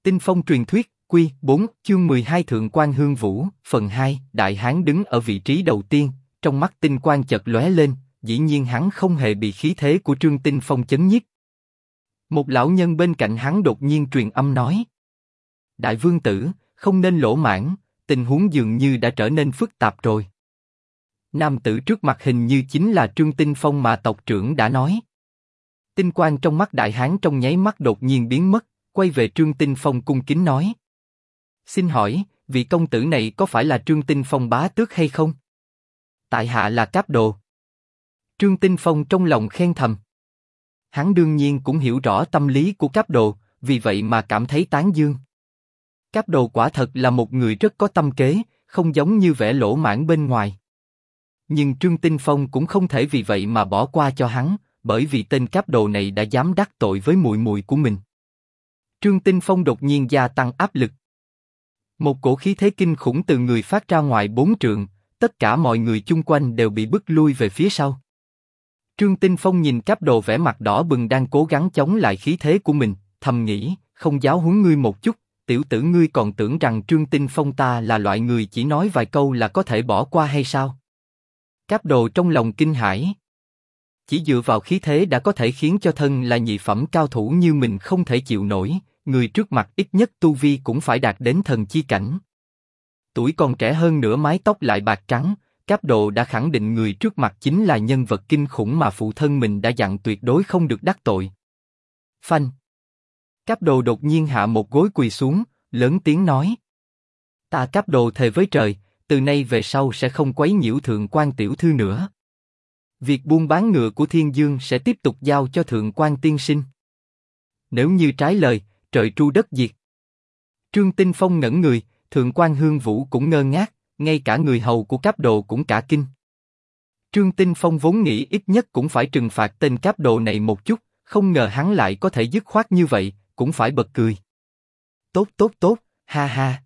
Tinh Phong truyền thuyết, Quy 4, chương 12 Thượng quan Hương Vũ, phần 2, Đại Hán đứng ở vị trí đầu tiên, trong mắt tinh quang chợt lóe lên, dĩ nhiên hắn không hề bị khí thế của Trương Tinh Phong chấn nhiếp. Một lão nhân bên cạnh hắn đột nhiên truyền âm nói: Đại vương tử, không nên lỗ mãng, tình huống dường như đã trở nên phức tạp rồi. Nam tử trước mặt hình như chính là Trương Tinh Phong mà tộc trưởng đã nói. Tinh quang trong mắt đại hán trong nháy mắt đột nhiên biến mất, quay về Trương Tinh Phong cung kính nói: Xin hỏi, vị công tử này có phải là Trương Tinh Phong bá tước hay không? Tại hạ là Cáp Đồ. Trương Tinh Phong trong lòng khen thầm. Hắn đương nhiên cũng hiểu rõ tâm lý của Cáp Đồ, vì vậy mà cảm thấy tán dương. Cáp Đồ quả thật là một người rất có tâm kế, không giống như vẻ lỗ mãng bên ngoài. Nhưng Trương Tinh Phong cũng không thể vì vậy mà bỏ qua cho hắn, bởi vì tên Cáp Đồ này đã dám đắc tội với muội muội của mình. Trương Tinh Phong đột nhiên gia tăng áp lực. Một cổ khí thế kinh khủng từ người phát ra ngoài 4 trượng, tất cả mọi người chung quanh đều bị bức lui về phía sau. Trương Tinh Phong nhìn Cáp Đồ vẻ mặt đỏ bừng đang cố gắng chống lại khí thế của mình, thầm nghĩ, không giáo huấn ngươi một chút, tiểu tử ngươi còn tưởng rằng Trương Tinh Phong ta là loại người chỉ nói vài câu là có thể bỏ qua hay sao? Cáp Đồ trong lòng kinh hãi. Chỉ dựa vào khí thế đã có thể khiến cho thân là nhị phẩm cao thủ như mình không thể chịu nổi, người trước mặt ít nhất tu vi cũng phải đạt đến thần chi cảnh. Tuổi còn trẻ hơn nữa mái tóc lại bạc trắng, Cáp Đồ đã khẳng định người trước mặt chính là nhân vật kinh khủng mà phụ thân mình đã dặn tuyệt đối không được đắc tội. Phanh! Cáp Đồ đột nhiên hạ một gối quỳ xuống, lớn tiếng nói: Ta Cáp Đồ thề với trời, từ nay về sau sẽ không quấy nhiễu thượng quan tiểu thư nữa. Việc buôn bán ngựa của Thiên Dương sẽ tiếp tục giao cho thượng quan tiên sinh. Nếu như trái lời, trời tru đất diệt. Trương Tinh Phong ngẩn người, thượng quan Hương Vũ cũng ngơ ngác, ngay cả người hầu của Cáp Đồ cũng cả kinh. Trương Tinh Phong vốn nghĩ ít nhất cũng phải trừng phạt tên Cáp Đồ này một chút, không ngờ hắn lại có thể dứt khoát như vậy, cũng phải bật cười. Tốt tốt tốt, ha ha.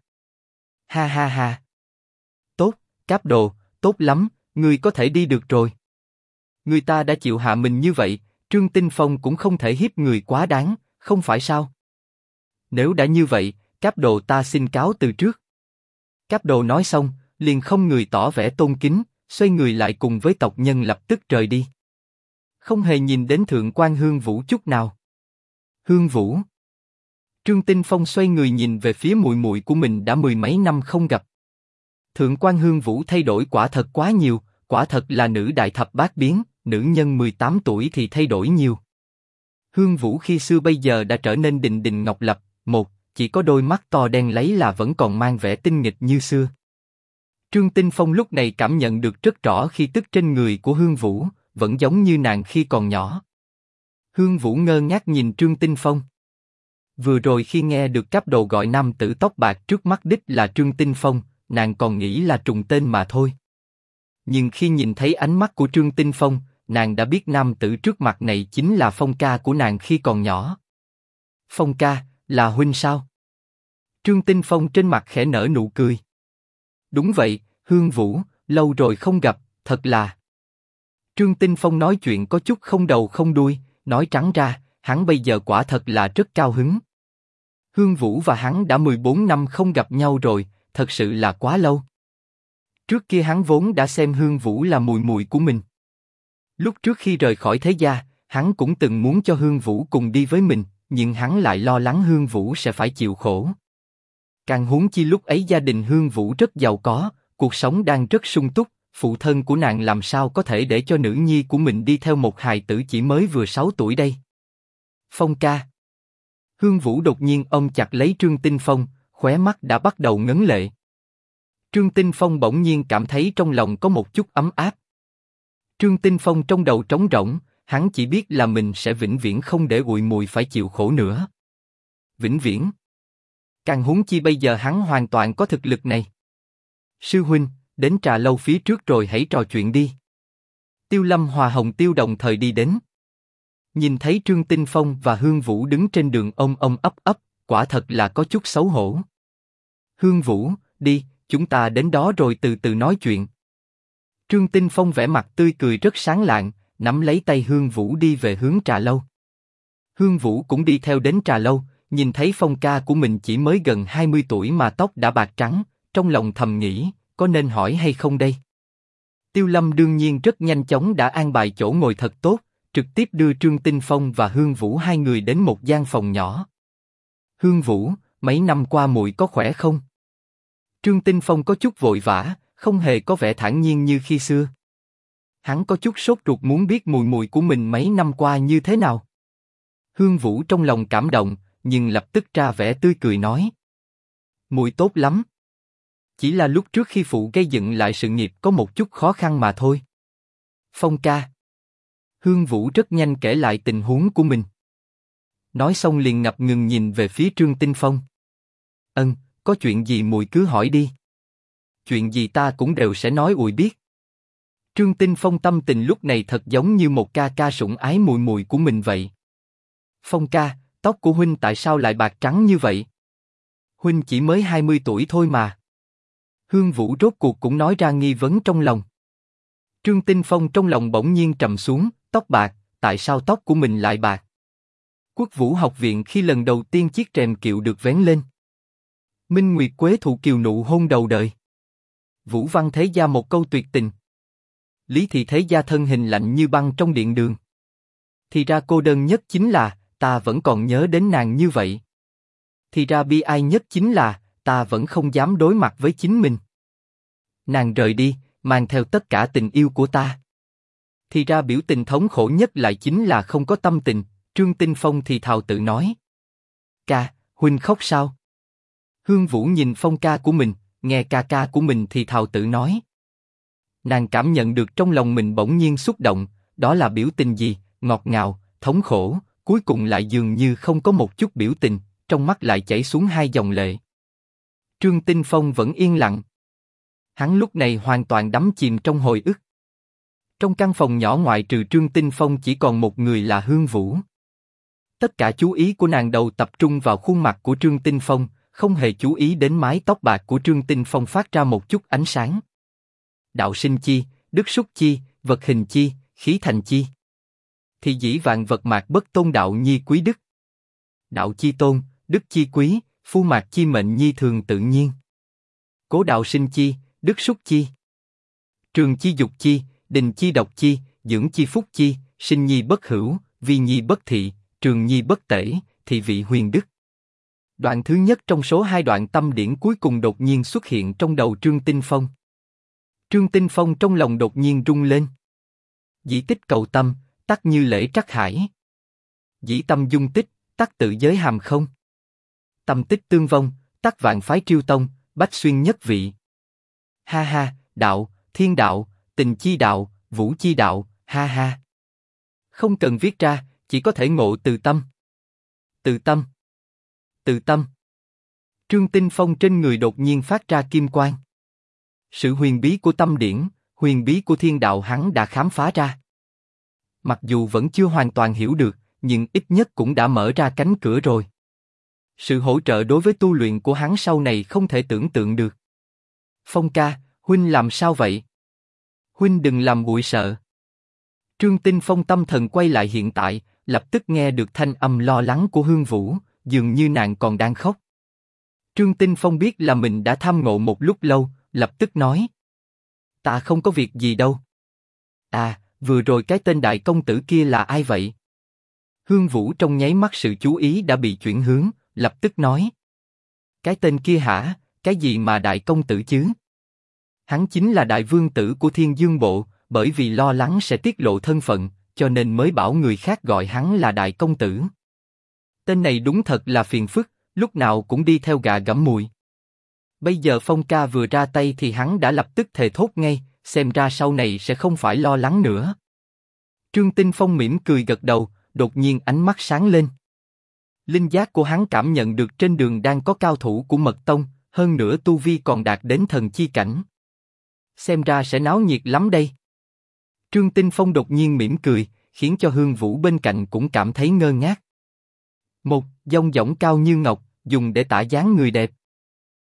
Ha ha ha. Tốt, Cáp Đồ, tốt lắm, ngươi có thể đi được rồi. Người ta đã chịu hạ mình như vậy, Trương Tinh Phong cũng không thể hiếp người quá đáng, không phải sao? Nếu đã như vậy, Cáp Đồ ta xin cáo từ trước. Cáp Đồ nói xong, liền không người tỏ vẻ tôn kính, xoay người lại cùng với tộc nhân lập tức rời đi. Không hề nhìn đến thượng quan Hương Vũ chút nào. Hương Vũ. Trương Tinh Phong xoay người nhìn về phía muội muội của mình đã mười mấy năm không gặp. Thượng quan Hương Vũ thay đổi quả thật quá nhiều, quả thật là nữ đại thập bát biến, nữ nhân 18 tuổi thì thay đổi nhiều. Hương Vũ khi xưa bây giờ đã trở nên đình đình ngọc lập, chỉ có đôi mắt to đen láy là vẫn còn mang vẻ tinh nghịch như xưa. Trương Tinh Phong lúc này cảm nhận được rất rõ khí tức trên người của Hương Vũ, vẫn giống như nàng khi còn nhỏ. Hương Vũ ngơ ngác nhìn Trương Tinh Phong. Vừa rồi khi nghe được Cáp Đồ gọi nam tử tóc bạc trước mắt đích là Trương Tinh Phong, nàng còn nghĩ là trùng tên mà thôi. Nhưng khi nhìn thấy ánh mắt của Trương Tinh Phong, nàng đã biết nam tử trước mặt này chính là Phong ca của nàng khi còn nhỏ. Phong ca, là huynh sao? Trương Tinh Phong trên mặt khẽ nở nụ cười. Đúng vậy, Hương Vũ, lâu rồi không gặp, thật là. Trương Tinh Phong nói chuyện có chút không đầu không đuôi, nói trắng ra, hắn bây giờ quả thật là rất cao hứng. Hương Vũ và hắn đã 14 năm không gặp nhau rồi, thật sự là quá lâu. Trước kia hắn vốn đã xem Hương Vũ là muội muội của mình. Lúc trước khi rời khỏi thế gia, hắn cũng từng muốn cho Hương Vũ cùng đi với mình, nhưng hắn lại lo lắng Hương Vũ sẽ phải chịu khổ. Càng huống chi lúc ấy gia đình Hương Vũ rất giàu có, cuộc sống đang rất sung túc, phụ thân của nàng làm sao có thể để cho nữ nhi của mình đi theo một hài tử chỉ mới vừa 6 tuổi đây. Phong ca. Hương Vũ đột nhiên ôm chặt lấy Trương Tinh Phong, khóe mắt đã bắt đầu ngấn lệ. Trương Tinh Phong bỗng nhiên cảm thấy trong lòng có một chút ấm áp. Trương Tinh Phong trong đầu trống rỗng, hắn chỉ biết là mình sẽ vĩnh viễn không để muội muội phải chịu khổ nữa. Vĩnh viễn. Càng huống chi bây giờ hắn hoàn toàn có thực lực này. Sư huynh, đến trà lâu phía trước rồi hãy trò chuyện đi. Tiêu Lâm Hòa Hồng Tiêu đồng thời đi đến. Nhìn thấy Trương Tinh Phong và Hương Vũ đứng trên đường ôm ấp, quả thật là có chút xấu hổ. Hương Vũ, đi, chúng ta đến đó rồi từ từ nói chuyện. Trương Tinh Phong vẻ mặt tươi cười rất sáng lạng, nắm lấy tay Hương Vũ đi về hướng trà lâu. Hương Vũ cũng đi theo đến trà lâu, Nhìn thấy Phong ca của mình chỉ mới gần 20 tuổi mà tóc đã bạc trắng, trong lòng thầm nghĩ, có nên hỏi hay không đây? Tiêu Lâm đương nhiên rất nhanh chóng đã an bài chỗ ngồi thật tốt, trực tiếp đưa Trương Tinh Phong và Hương Vũ hai người đến một gian phòng nhỏ. Hương Vũ, mấy năm qua muội có khỏe không? Trương Tinh Phong có chút vội vã, không hề có vẻ thản nhiên như khi xưa. Hắn có chút sốt ruột muốn biết mùi mùi của mình mấy năm qua như thế nào. Hương Vũ trong lòng cảm động, nhưng lập tức ra vẻ tươi cười nói: muội tốt lắm. Chỉ là lúc trước khi phụ gây dựng lại sự nghiệp có một chút khó khăn mà thôi. Phong ca. Hương Vũ rất nhanh kể lại tình huống của mình. Nói xong liền ngập ngừng nhìn về phía Trương Tinh Phong. Có chuyện gì muội cứ hỏi đi. Chuyện gì ta cũng đều sẽ nói muội biết. Trương Tinh Phong tâm tình lúc này thật giống như một ca ca sủng ái muội muội của mình vậy. Phong ca, tóc của huynh tại sao lại bạc trắng như vậy? Huynh chỉ mới 20 tuổi thôi mà. Hương Vũ rốt cuộc cũng nói ra nghi vấn trong lòng. Trương Tinh Phong trong lòng bỗng nhiên trầm xuống, tóc bạc, tại sao tóc của mình lại bạc? Quốc Vũ học viện khi lần đầu tiên chiếc rèm kiệu được vén lên. Minh Nguyệt Quế thụ kiều nụ hôn đầu đời. Vũ Văn Thế Gia một câu tuyệt tình. Lý Thị Thế Gia thân hình lạnh như băng trong điện đường. Thì ra cô đơn nhất chính là, ta vẫn còn nhớ đến nàng như vậy. Thì ra bi ai nhất chính là, ta vẫn không dám đối mặt với chính mình. Nàng rời đi, mang theo tất cả tình yêu của ta. Thì ra biểu tình thống khổ nhất lại chính là không có tâm tình. Trương Tinh Phong thì thào tự nói. Ca, huynh khóc sao? Hương Vũ nhìn Phong ca của mình, nghe ca ca của mình thì thào tự nói. Nàng cảm nhận được trong lòng mình bỗng nhiên xúc động, đó là biểu tình gì, ngọt ngào, thống khổ, cuối cùng lại dường như không có một chút biểu tình, trong mắt lại chảy xuống hai dòng lệ. Trương Tinh Phong vẫn yên lặng. Hắn lúc này hoàn toàn đắm chìm trong hồi ức. Trong căn phòng nhỏ ngoại trừ Trương Tinh Phong chỉ còn một người là Hương Vũ. Tất cả chú ý của nàng đầu tập trung vào khuôn mặt của Trương Tinh Phong, không hề chú ý đến mái tóc bạc của Trương Tinh Phong phát ra một chút ánh sáng. Đạo sinh chi, đức xúc chi, vật hình chi, khí thành chi. Thì dĩ vạn vật mạc bất tôn đạo nhi quý đức. Đạo chi tôn, đức chi quý, phu mạc chi mệnh nhi thường tự nhiên. Cố đạo sinh chi, đức xúc chi. Trường chi dục chi, đình chi độc chi, dưỡng chi phúc chi, sinh nhi bất hữu, vi nhi bất thị, trường nhi bất tể, thị vị huyền đức. Đoạn thứ nhất trong số hai đoạn tâm điển cuối cùng đột nhiên xuất hiện trong đầu Trương Tinh Phong. Trương Tinh Phong trong lòng đột nhiên rung lên. Dĩ tích cầu tâm, tắc như lễ trắc hải. Dĩ tâm dung tích, tắc tự giới hàm không. Tâm tích tương vong, tắc vạn phái triêu tông, bách xuyên nhất vị. Ha ha, đạo, thiên đạo, tình chi đạo, vũ chi đạo, ha ha. Không cần viết ra, chỉ có thể ngộ từ tâm. Từ tâm. Từ tâm. Trương Tinh Phong trên người đột nhiên phát ra kim quang. Sự huyền bí của tâm điển, huyền bí của thiên đạo hắn đã khám phá ra. Mặc dù vẫn chưa hoàn toàn hiểu được, nhưng ít nhất cũng đã mở ra cánh cửa rồi. Sự hỗ trợ đối với tu luyện của hắn sau này không thể tưởng tượng được. Phong ca, huynh làm sao vậy? Huynh đừng làm muội sợ. Trương Tinh Phong tâm thần quay lại hiện tại, lập tức nghe được thanh âm lo lắng của Hương Vũ, dường như nàng còn đang khóc. Trương Tinh Phong biết là mình đã tham ngộ một lúc lâu, lập tức nói. Ta không có việc gì đâu. À, vừa rồi cái tên đại công tử kia là ai vậy? Hương Vũ trong nháy mắt sự chú ý đã bị chuyển hướng, lập tức nói. Cái tên kia hả, cái gì mà đại công tử chứ? Hắn chính là đại vương tử của Thiên Dương Bộ, bởi vì lo lắng sẽ tiết lộ thân phận, cho nên mới bảo người khác gọi hắn là đại công tử. Tên này đúng thật là phiền phức, lúc nào cũng đi theo gà gẫm mùi. Bây giờ Phong ca vừa ra tay thì hắn đã lập tức thề thốt ngay, xem ra sau này sẽ không phải lo lắng nữa. Trương Tinh Phong mỉm cười gật đầu, đột nhiên ánh mắt sáng lên. Linh giác của hắn cảm nhận được trên đường đang có cao thủ của Mật Tông, hơn nữa tu vi còn đạt đến thần chi cảnh. Xem ra sẽ náo nhiệt lắm đây. Trương Tinh Phong đột nhiên mỉm cười, khiến cho Hương Vũ bên cạnh cũng cảm thấy ngơ ngác. Một, dong dỏng cao như ngọc, dùng để tả dáng người đẹp.